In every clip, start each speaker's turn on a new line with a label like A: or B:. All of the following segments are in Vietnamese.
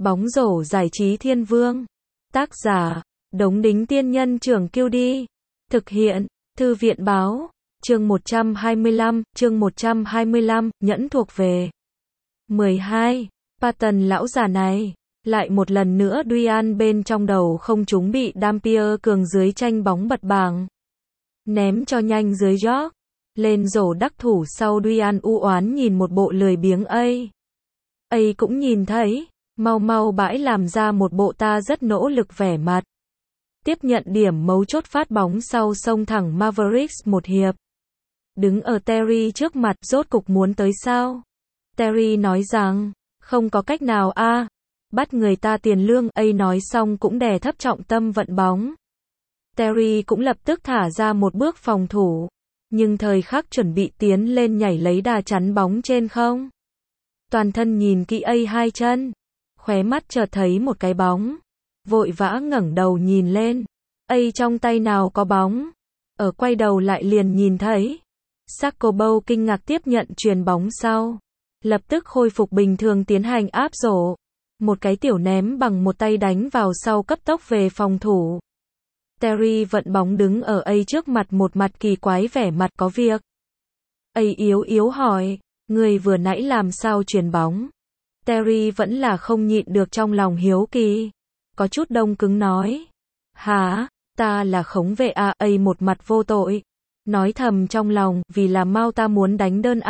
A: Bóng rổ giải trí thiên vương. Tác giả, Đống Đính Tiên Nhân Trưởng Kiêu Đi. Thực hiện, Thư viện Báo. Chương 125, nhẫn thuộc về. 12. Patton lão già này. Lại một lần nữa Duyan bên trong đầu không trúng bị Dampier cường dưới tranh bóng bật bảng. Ném cho nhanh dưới York. Lên rổ đắc thủ sau Duyan u oán nhìn một bộ lười biếng ấy cũng nhìn thấy. Mau mau bãi làm ra một bộ ta rất nỗ lực vẻ mặt. Tiếp nhận điểm mấu chốt phát bóng sau xông thẳng Mavericks một hiệp. Đứng ở Terry trước mặt rốt cục muốn tới sao? Terry nói rằng, không có cách nào bắt người ta tiền lương. Nói xong cũng đè thấp trọng tâm vận bóng. Terry cũng lập tức thả ra một bước phòng thủ. Nhưng thời khắc chuẩn bị tiến lên nhảy lấy đà chắn bóng trên không. Toàn thân nhìn kỹ hai chân. Khóe mắt chợt thấy một cái bóng. Vội vã ngẩng đầu nhìn lên. Trong tay nào có bóng. Ở quay đầu lại liền nhìn thấy. Sakobow kinh ngạc tiếp nhận chuyền bóng sau. Lập tức khôi phục bình thường tiến hành áp rổ. Một cái tiểu ném bằng một tay đánh vào sau cấp tốc về phòng thủ. Terry vận bóng đứng ở trước mặt một mặt kỳ quái vẻ mặt có việc. Yếu yếu hỏi, người vừa nãy làm sao chuyền bóng? Terry vẫn là không nhịn được trong lòng hiếu kỳ. Có chút đông cứng nói. Hả, ta là khống vệ một mặt vô tội. Nói thầm trong lòng, vì là mau ta muốn đánh đơn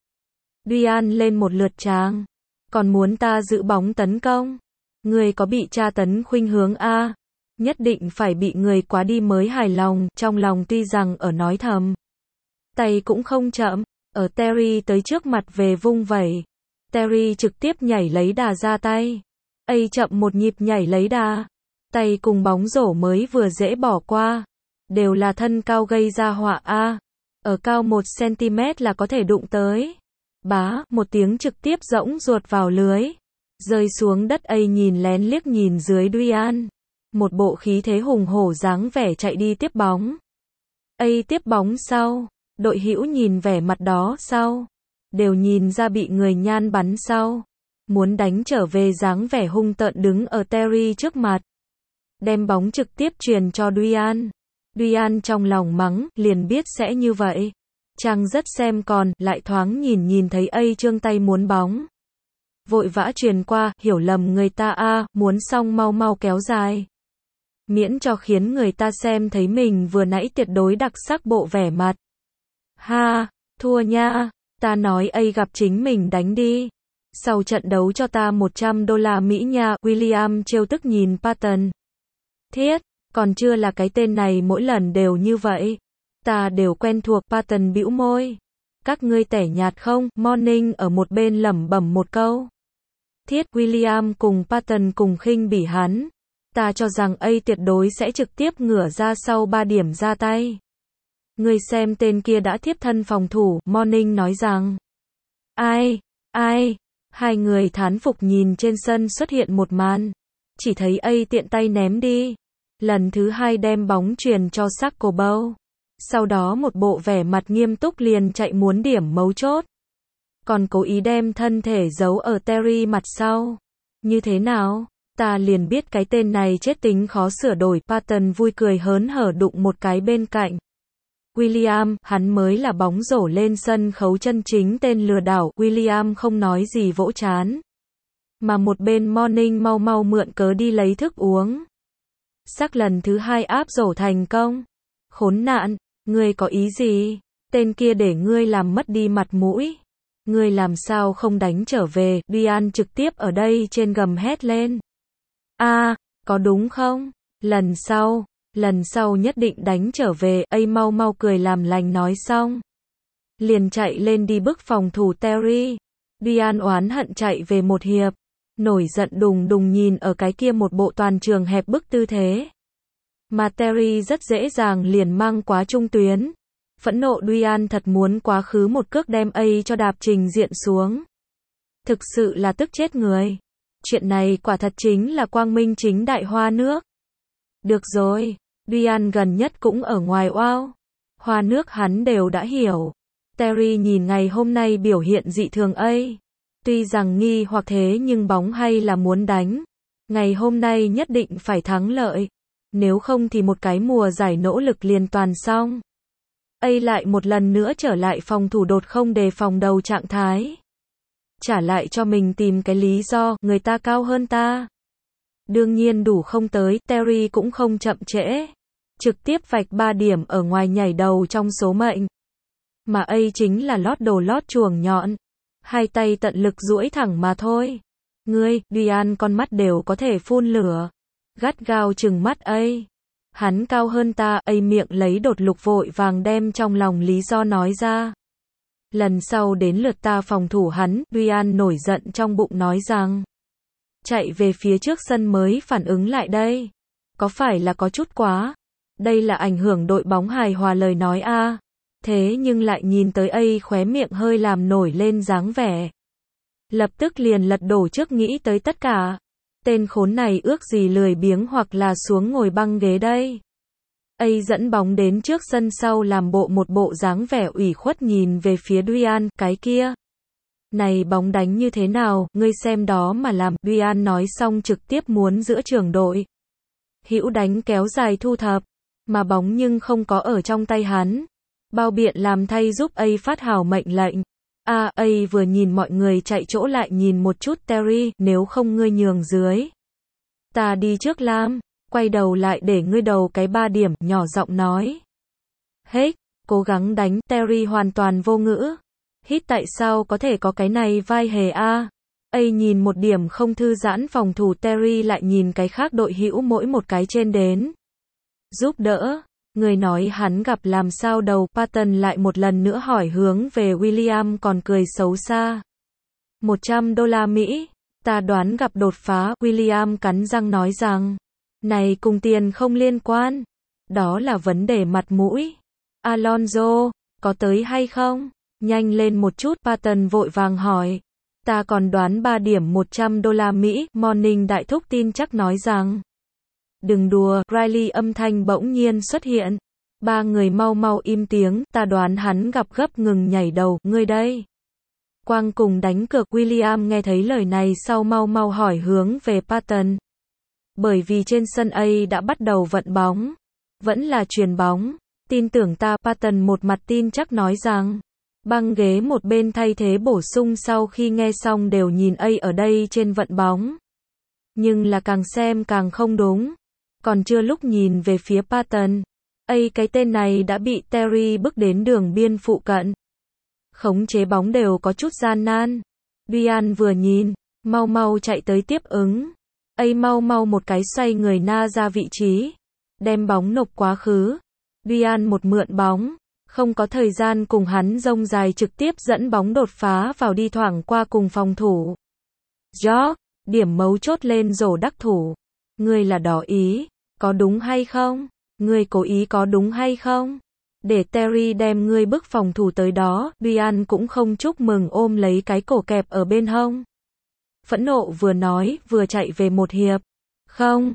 A: Duyan lên một lượt tràng. Còn muốn ta giữ bóng tấn công? Người có bị tra tấn khuynh hướng nhất định phải bị người quá đi mới hài lòng. Trong lòng tuy rằng ở nói thầm. Tay cũng không chậm, ở Terry tới trước mặt về vung vẩy. Terry trực tiếp nhảy lấy đà ra tay. Chậm một nhịp nhảy lấy đà. Tay cùng bóng rổ mới vừa dễ bỏ qua. Đều là thân cao gây ra họa ở cao 1 cm là có thể đụng tới. Bá, một tiếng trực tiếp rỗng ruột vào lưới. Rơi xuống đất nhìn lén liếc nhìn dưới Duyan. Một bộ khí thế hùng hổ dáng vẻ chạy đi tiếp bóng. Tiếp bóng sau. Đội hữu nhìn vẻ mặt đó sau. Đều nhìn ra bị người nhan bắn sau. Muốn đánh trở về dáng vẻ hung tợn đứng ở Terry trước mặt. Đem bóng trực tiếp truyền cho Duyan. Duyan trong lòng mắng, liền biết sẽ như vậy. Chàng rất xem còn, lại thoáng nhìn thấy trương tay muốn bóng. Vội vã truyền qua, hiểu lầm người ta muốn xong mau mau kéo dài. Miễn cho khiến người ta xem thấy mình vừa nãy tuyệt đối đặc sắc bộ vẻ mặt. Ha, thua nha, ta nói gặp chính mình đánh đi. Sau trận đấu cho ta $100 Mỹ nha. William trêu tức nhìn Patton. Thiết, còn chưa là cái tên này mỗi lần đều như vậy. Ta đều quen thuộc. Patton bĩu môi. Các ngươi tẻ nhạt không? Morning ở một bên lẩm bẩm một câu. Thiết, William cùng Patton cùng khinh bỉ hắn. Ta cho rằng tuyệt đối sẽ trực tiếp ngửa ra sau 3 điểm ra tay. Ngươi xem tên kia đã thiếp thân phòng thủ. Morning nói rằng. Ai? Hai người thán phục nhìn trên sân xuất hiện một màn. Chỉ thấy tiện tay ném đi. Lần thứ 2 đem bóng truyền cho Sakobow. Sau đó một bộ vẻ mặt nghiêm túc liền chạy muốn điểm mấu chốt. Còn cố ý đem thân thể giấu ở Terry mặt sau. Như thế nào? Ta liền biết cái tên này chết tính khó sửa đổi. Patton vui cười hớn hở đụng một cái bên cạnh. William, hắn mới là bóng rổ lên sân khấu chân chính tên lừa đảo. William không nói gì vỗ trán. Mà một bên Morning mau mau mượn cớ đi lấy thức uống. Sắc lần thứ 2 áp rổ thành công. Khốn nạn, ngươi có ý gì? Tên kia để ngươi làm mất đi mặt mũi. Ngươi làm sao không đánh trở về? Duyan trực tiếp ở đây trên gầm hét lên. Có đúng không? Lần sau nhất định đánh trở về. Mau mau cười làm lành nói xong. Liền chạy lên đi bức phòng thủ Terry. Duyan oán hận chạy về một hiệp. Nổi giận đùng đùng nhìn ở cái kia một bộ toàn trường hẹp bức tư thế. Mà Terry rất dễ dàng liền mang quá trung tuyến. Phẫn nộ Duyan thật muốn quá khứ một cước đem cho đạp trình diện xuống. Thực sự là tức chết người. Chuyện này quả thật chính là quang minh chính đại hoa nước. Được rồi, Duyan gần nhất cũng ở ngoài hoa nước hắn đều đã hiểu. Terry nhìn ngày hôm nay biểu hiện dị thường Tuy rằng nghi hoặc thế nhưng bóng hay là muốn đánh. Ngày hôm nay nhất định phải thắng lợi. Nếu không thì một cái mùa giải nỗ lực liền toàn xong. Lại một lần nữa trở lại phòng thủ đột không đề phòng đầu trạng thái. Trả lại cho mình tìm cái lý do, người ta cao hơn ta. Đương nhiên đủ không tới, Terry cũng không chậm trễ. Trực tiếp vạch 3 điểm ở ngoài nhảy đầu trong số mệnh. Mà chính là lót đồ lót chuồng nhọn. Hai tay tận lực duỗi thẳng mà thôi. Ngươi, Dian con mắt đều có thể phun lửa. Gắt gao trừng mắt Hắn cao hơn ta, miệng lấy đột lục vội vàng đem trong lòng lý do nói ra. Lần sau đến lượt ta phòng thủ hắn, Dian nổi giận trong bụng nói rằng. Chạy về phía trước sân mới phản ứng lại đây. Có phải là có chút quá? Đây là ảnh hưởng đội bóng hài hòa lời nói Thế nhưng lại nhìn tới khóe miệng hơi làm nổi lên dáng vẻ. Lập tức liền lật đổ trước nghĩ tới tất cả. Tên khốn này ước gì lười biếng hoặc là xuống ngồi băng ghế đây. Dẫn bóng đến trước sân sau làm một bộ dáng vẻ ủy khuất nhìn về phía Dian, cái kia. Này bóng đánh như thế nào, ngươi xem đó mà làm. Dian nói xong trực tiếp muốn giữa trường đội. Hữu đánh kéo dài thu thập, mà bóng nhưng không có ở trong tay hắn. Bao biện làm thay giúp phát hào mệnh lệnh. Vừa nhìn mọi người chạy chỗ lại nhìn một chút Terry, nếu không ngươi nhường dưới. Ta đi trước làm, quay đầu lại để ngươi đầu cái 3 điểm, nhỏ giọng nói. Hết, cố gắng đánh, Terry hoàn toàn vô ngữ. Hít tại sao có thể có cái này vai hề nhìn một điểm không thư giãn phòng thủ Terry lại nhìn cái khác đội hữu mỗi một cái trên đến. Giúp đỡ. Người nói hắn gặp làm sao đầu, Patton lại một lần nữa hỏi hướng về William còn cười xấu xa. $100 ta đoán gặp đột phá, William cắn răng nói rằng. Này cùng tiền không liên quan. Đó là vấn đề mặt mũi. Alonso, có tới hay không? Nhanh lên một chút, Patton vội vàng hỏi. Ta còn đoán 3 điểm $100, Morning đại thúc tin chắc nói rằng. Đừng đùa, Riley âm thanh bỗng nhiên xuất hiện. 3 người mau mau im tiếng, ta đoán hắn gặp gấp ngừng nhảy đầu, ngươi đây. Quang cùng đánh cược, William nghe thấy lời này sau mau mau hỏi hướng về Patton. Bởi vì trên sân đã bắt đầu vận bóng. Vẫn là chuyền bóng. Tin tưởng ta, Patton một mặt tin chắc nói rằng. Băng ghế một bên thay thế bổ sung sau khi nghe xong đều nhìn ở đây trên vận bóng. Nhưng là càng xem càng không đúng. Còn chưa lúc nhìn về phía Patton. Cái tên này đã bị Terry bước đến đường biên phụ cận. Khống chế bóng đều có chút gian nan. Dian vừa nhìn, mau mau chạy tới tiếp ứng. Mau mau một cái xoay người na ra vị trí. Đem bóng nộp quá khứ. Dian một mượn bóng. Không có thời gian cùng hắn rông dài trực tiếp dẫn bóng đột phá vào đi thoảng qua cùng phòng thủ. George, điểm mấu chốt lên rổ đắc thủ. Ngươi là đỏ ý, có đúng hay không? Ngươi cố ý có đúng hay không? Để Terry đem ngươi bức phòng thủ tới đó, Dian cũng không chúc mừng ôm lấy cái cổ kẹp ở bên hông. Phẫn nộ vừa nói, vừa chạy về một hiệp. Không,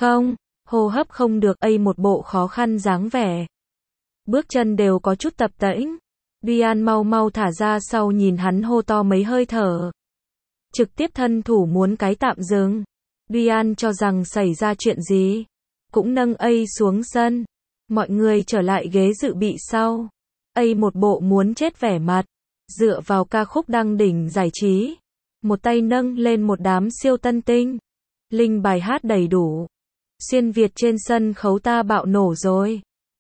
A: hô hấp không được, một bộ khó khăn dáng vẻ. Bước chân đều có chút tập tễnh. Dian mau mau thả ra sau nhìn hắn hô to mấy hơi thở. Trực tiếp thân thủ muốn cái tạm dừng. Dian cho rằng xảy ra chuyện gì. Cũng nâng xuống sân. Mọi người trở lại ghế dự bị sau. Một bộ muốn chết vẻ mặt. Dựa vào ca khúc đăng đỉnh giải trí. Một tay nâng lên một đám siêu tân tinh. Linh bài hát đầy đủ. Xuyên Việt trên sân khấu ta bạo nổ rồi.